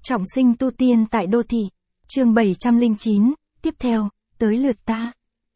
Trọng sinh tu tiên tại đô thị. Chương 709, tiếp theo, tới lượt ta.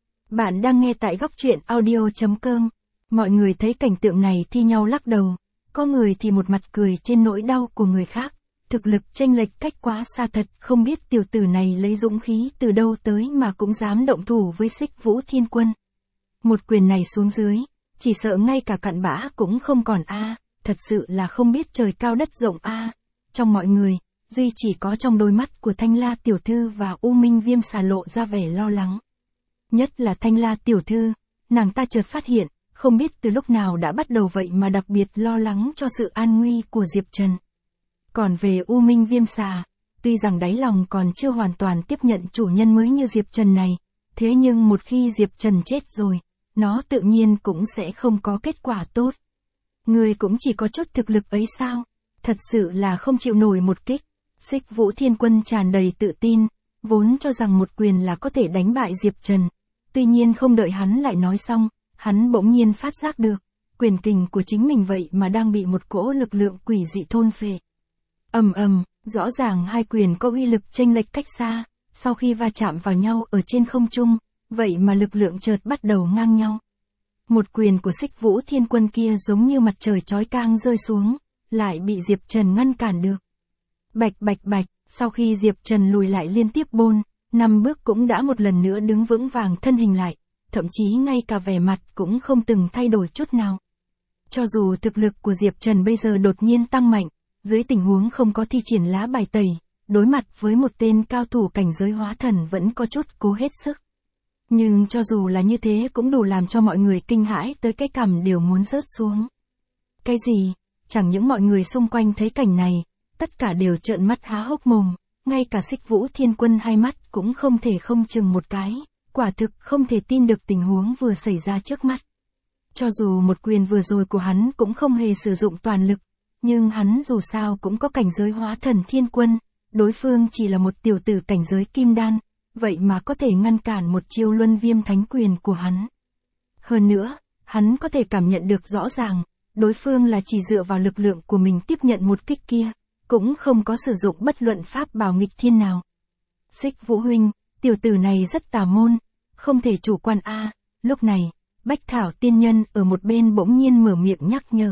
Bạn đang nghe tại góc truyện audio.com. Mọi người thấy cảnh tượng này thi nhau lắc đầu. Có người thì một mặt cười trên nỗi đau của người khác. Thực lực chênh lệch cách quá xa thật, không biết tiểu tử này lấy dũng khí từ đâu tới mà cũng dám động thủ với Xích Vũ Thiên Quân. Một quyền này xuống dưới, chỉ sợ ngay cả cặn bã cũng không còn a, thật sự là không biết trời cao đất rộng a. Trong mọi người, duy chỉ có trong đôi mắt của Thanh La tiểu thư và U Minh Viêm xà lộ ra vẻ lo lắng. Nhất là Thanh La tiểu thư, nàng ta chợt phát hiện, không biết từ lúc nào đã bắt đầu vậy mà đặc biệt lo lắng cho sự an nguy của Diệp Trần. Còn về U Minh Viêm xà, tuy rằng đáy lòng còn chưa hoàn toàn tiếp nhận chủ nhân mới như Diệp Trần này, thế nhưng một khi Diệp Trần chết rồi, nó tự nhiên cũng sẽ không có kết quả tốt. Người cũng chỉ có chút thực lực ấy sao? Thật sự là không chịu nổi một kích. Xích Vũ Thiên Quân tràn đầy tự tin, vốn cho rằng một quyền là có thể đánh bại Diệp Trần. Tuy nhiên không đợi hắn lại nói xong, hắn bỗng nhiên phát giác được, quyền kình của chính mình vậy mà đang bị một cỗ lực lượng quỷ dị thôn phệ. Ầm ầm, rõ ràng hai quyền có uy lực chênh lệch cách xa, sau khi va chạm vào nhau ở trên không trung, vậy mà lực lượng chợt bắt đầu ngang nhau. Một quyền của Xích Vũ Thiên Quân kia giống như mặt trời chói chang rơi xuống, lại bị Diệp Trần ngăn cản được. Bạch bạch bạch, sau khi Diệp Trần lùi lại liên tiếp 4-5 bước cũng đã một lần nữa đứng vững vàng thân hình lại, thậm chí ngay cả vẻ mặt cũng không từng thay đổi chút nào. Cho dù thực lực của Diệp Trần bây giờ đột nhiên tăng mạnh, dưới tình huống không có thi triển lá bài tẩy, đối mặt với một tên cao thủ cảnh giới hóa thần vẫn có chút cố hết sức. Nhưng cho dù là như thế cũng đủ làm cho mọi người kinh hãi tới cái cằm đều muốn rớt xuống. Cái gì? Chẳng những mọi người xung quanh thấy cảnh này, tất cả đều trợn mắt há hốc mồm, ngay cả Xích Vũ Thiên Quân hai mắt cũng không thể không chừng một cái, quả thực không thể tin được tình huống vừa xảy ra trước mắt. Cho dù một quyền vừa rồi của hắn cũng không hề sử dụng toàn lực, nhưng hắn dù sao cũng có cảnh giới hóa thần thiên quân, đối phương chỉ là một tiểu tử cảnh giới kim đan, vậy mà có thể ngăn cản một chiêu luân viêm thánh quyền của hắn. Hơn nữa, hắn có thể cảm nhận được rõ ràng, đối phương là chỉ dựa vào lực lượng của mình tiếp nhận một kích kia, cũng không có sử dụng bất luận pháp bảo nghịch thiên nào. Xích Vũ huynh, tiểu tử này rất tà môn, không thể chủ quan a. Lúc này, Bách Thảo tiên nhân ở một bên bỗng nhiên mở miệng nhắc nhở.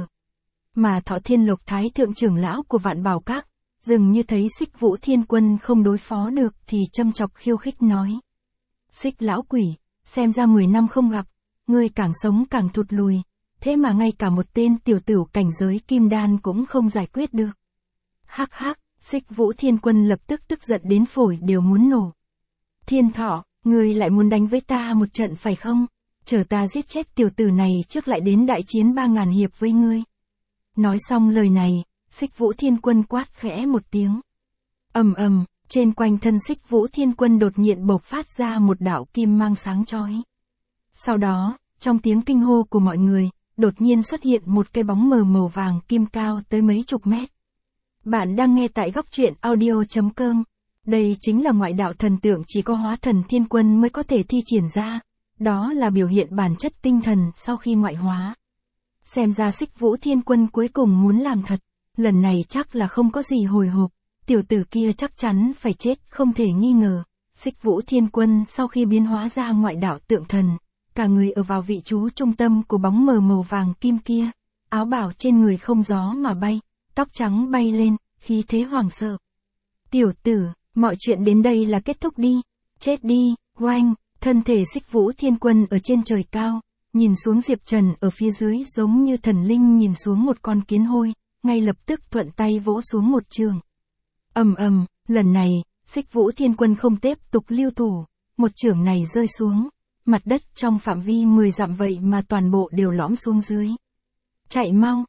Mà Thọ Thiên Lộc Thái thượng trưởng lão của Vạn Bảo Các, dường như thấy Xích Vũ Thiên Quân không đối phó được thì châm chọc khiêu khích nói. Xích lão quỷ, xem ra 10 năm không gặp, ngươi càng sống càng thụt lùi, thế mà ngay cả một tên tiểu tử cảnh giới kim đan cũng không giải quyết được. Hắc hắc, Xích Vũ Thiên Quân lập tức tức giận đến phổi đều muốn nổ. Thiên Thọ, ngươi lại muốn đánh với ta một trận phải không? Chờ ta giết chết tiểu tử này trước lại đến đại chiến 3000 hiệp với ngươi. Nói xong lời này, Xích Vũ Thiên Quân quát khẽ một tiếng. Ầm ầm, trên quanh thân Xích Vũ Thiên Quân đột nhiên bộc phát ra một đạo kim mang sáng chói. Sau đó, trong tiếng kinh hô của mọi người, đột nhiên xuất hiện một cái bóng mờ màu vàng kim cao tới mấy chục mét. Bạn đang nghe tại góc truyện audio.com. Đây chính là ngoại đạo thần tượng chỉ có hóa thần thiên quân mới có thể thi triển ra. Đó là biểu hiện bản chất tinh thần sau khi ngoại hóa. Xem ra Xích Vũ Thiên Quân cuối cùng muốn làm thật. Lần này chắc là không có gì hồi hộp. Tiểu tử kia chắc chắn phải chết không thể nghi ngờ. Xích Vũ Thiên Quân sau khi biến hóa ra ngoại đạo tượng thần, cả người ở vào vị trí trung tâm của bóng mờ màu vàng kim kia. Áo bào trên người không gió mà bay, tóc trắng bay lên, khí thế hoàng sợ. Tiểu tử, mọi chuyện đến đây là kết thúc đi. Chết đi, oanh. Thân thể Xích Vũ Thiên Quân ở trên trời cao, nhìn xuống Diệp Trần ở phía dưới giống như thần linh nhìn xuống một con kiến hôi, ngay lập tức thuận tay vỗ xuống một trường. Ầm ầm, lần này, Xích Vũ Thiên Quân không tiếp tục lưu thủ, một trường này rơi xuống, mặt đất trong phạm vi 10 dặm vậy mà toàn bộ đều lõm xuống dưới. Chạy mau,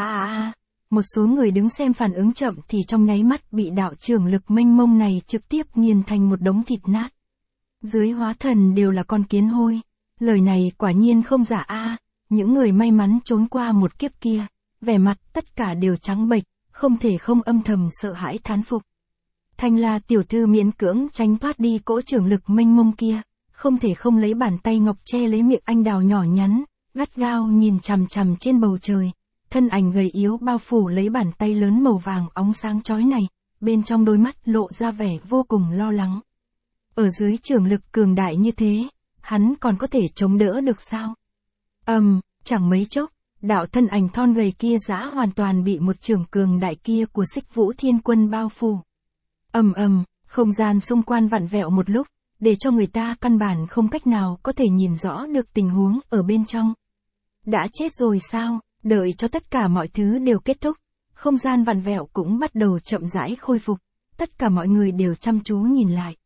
một số người đứng xem phản ứng chậm thì trong nháy mắt bị đạo trường lực mênh mông này trực tiếp nghiền thành một đống thịt nát. Dưới hóa thần đều là con kiến hôi. Lời này quả nhiên không giả a. Những người may mắn trốn qua một kiếp kia, vẻ mặt tất cả đều trắng bệch, không thể không âm thầm sợ hãi thán phục. Thanh La tiểu thư miễn cưỡng tránh thoát đi cỗ trưởng lực mênh mông kia, không thể không lấy bàn tay ngọc che lấy miệng anh đào nhỏ nhắn, gắt gao nhìn chằm chằm trên bầu trời. Thân ảnh gầy yếu bao phủ lấy bàn tay lớn màu vàng óng sáng chói này, bên trong đôi mắt lộ ra vẻ vô cùng lo lắng. Ở dưới trường lực cường đại như thế, hắn còn có thể chống đỡ được sao? Chẳng mấy chốc, đạo thân ảnh thon gầy kia đã hoàn toàn bị một trường cường đại kia của Xích Vũ Thiên Quân bao phủ. Không gian xung quanh vặn vẹo một lúc, để cho người ta căn bản không cách nào có thể nhìn rõ được tình huống ở bên trong. Đã chết rồi sao? Đợi cho tất cả mọi thứ đều kết thúc, không gian vặn vẹo cũng bắt đầu chậm rãi khôi phục, tất cả mọi người đều chăm chú nhìn lại.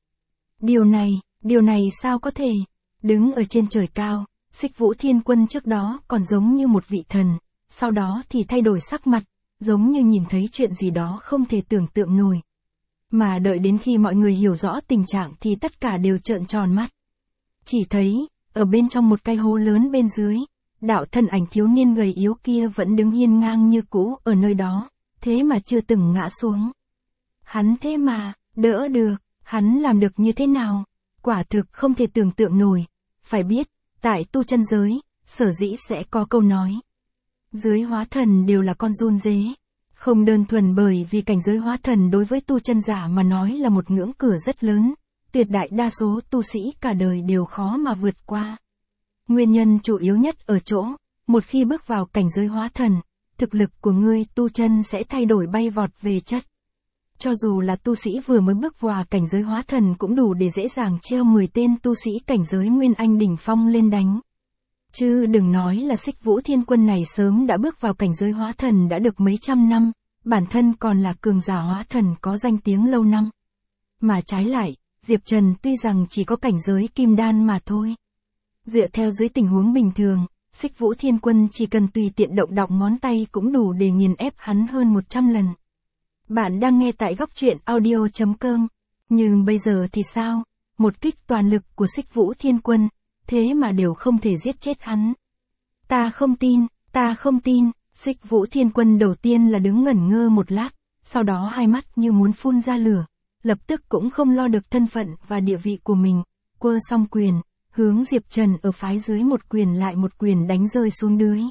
Điều này sao có thể? Đứng ở trên trời cao, Xích Vũ Thiên Quân trước đó còn giống như một vị thần, sau đó thì thay đổi sắc mặt, giống như nhìn thấy chuyện gì đó không thể tưởng tượng nổi. Mà đợi đến khi mọi người hiểu rõ tình trạng thì tất cả đều trợn tròn mắt. Chỉ thấy, ở bên trong một cái hố lớn bên dưới, đạo thân ảnh thiếu niên gầy yếu kia vẫn đứng hiên ngang như cũ ở nơi đó, thế mà chưa từng ngã xuống. Hắn thế mà, đỡ được, hắn làm được như thế nào? Quả thực không thể tưởng tượng nổi. Phải biết, tại tu chân giới, sở dĩ sẽ có câu nói. Dưới hóa thần đều là con run dế. Không đơn thuần bởi vì cảnh giới hóa thần đối với tu chân giả mà nói là một ngưỡng cửa rất lớn, tuyệt đại đa số tu sĩ cả đời đều khó mà vượt qua. Nguyên nhân chủ yếu nhất ở chỗ, một khi bước vào cảnh giới hóa thần, thực lực của ngươi tu chân sẽ thay đổi bay vọt về chất. Cho dù là tu sĩ vừa mới bước vào cảnh giới hóa thần cũng đủ để dễ dàng treo 10 tên tu sĩ cảnh giới Nguyên Anh đỉnh phong lên đánh. Chứ đừng nói là Xích Vũ Thiên Quân này sớm đã bước vào cảnh giới hóa thần đã được mấy trăm năm, bản thân còn là cường giả hóa thần có danh tiếng lâu năm. Mà trái lại, Diệp Trần tuy rằng chỉ có cảnh giới kim đan mà thôi. Dựa theo dưới tình huống bình thường, Xích Vũ Thiên Quân chỉ cần tùy tiện động ngón tay cũng đủ để nghiền ép hắn hơn 100 lần. Bạn đang nghe tại góc truyện audio.com. Nhưng bây giờ thì sao? Một kích toàn lực của Xích Vũ Thiên Quân, thế mà đều không thể giết chết hắn. Ta không tin, Xích Vũ Thiên Quân đầu tiên là đứng ngẩn ngơ một lát, sau đó hai mắt như muốn phun ra lửa, lập tức cũng không lo được thân phận và địa vị của mình, quơ song quyền, hướng Diệp Trần ở phái dưới một quyền lại một quyền đánh rơi xuống dưới.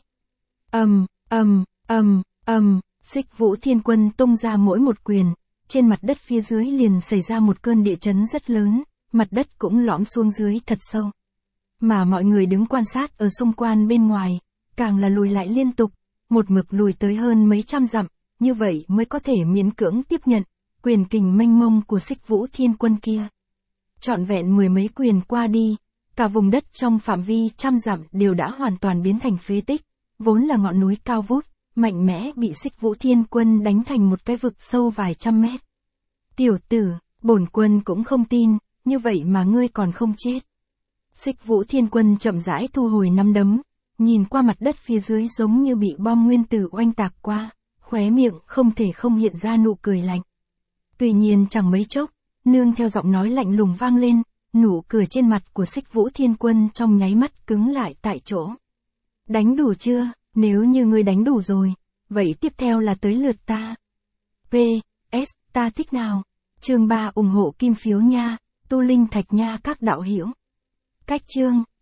Xích Vũ Thiên Quân tung ra mỗi một quyền, trên mặt đất phía dưới liền xảy ra một cơn địa chấn rất lớn, mặt đất cũng lõm xuống dưới thật sâu. Mà mọi người đứng quan sát ở xung quanh bên ngoài, càng là lùi lại liên tục, một mực lùi tới hơn mấy trăm dặm, như vậy mới có thể miễn cưỡng tiếp nhận quyền kình mênh mông của Xích Vũ Thiên Quân kia. Trọn vẹn mười mấy quyền qua đi, cả vùng đất trong phạm vi trăm dặm đều đã hoàn toàn biến thành phế tích, vốn là ngọn núi cao vút, mạnh mẽ bị Xích Vũ Thiên Quân đánh thành một cái vực sâu vài trăm mét. Tiểu tử, bổn quân cũng không tin, như vậy mà ngươi còn không chết. Xích Vũ Thiên Quân chậm rãi thu hồi nắm đấm, nhìn qua mặt đất phía dưới giống như bị bom nguyên tử oanh tạc qua, khóe miệng không thể không hiện ra nụ cười lạnh. Tuy nhiên chẳng mấy chốc, nương theo giọng nói lạnh lùng vang lên, nụ cười trên mặt của Xích Vũ Thiên Quân trong nháy mắt cứng lại tại chỗ. Đánh đủ chưa? Nếu như ngươi đánh đủ rồi, vậy tiếp theo là tới lượt ta. PS, ta thích nào? Chương 3 ủng hộ kim phiếu nha, tu linh thạch nha các đạo hữu. Cách chương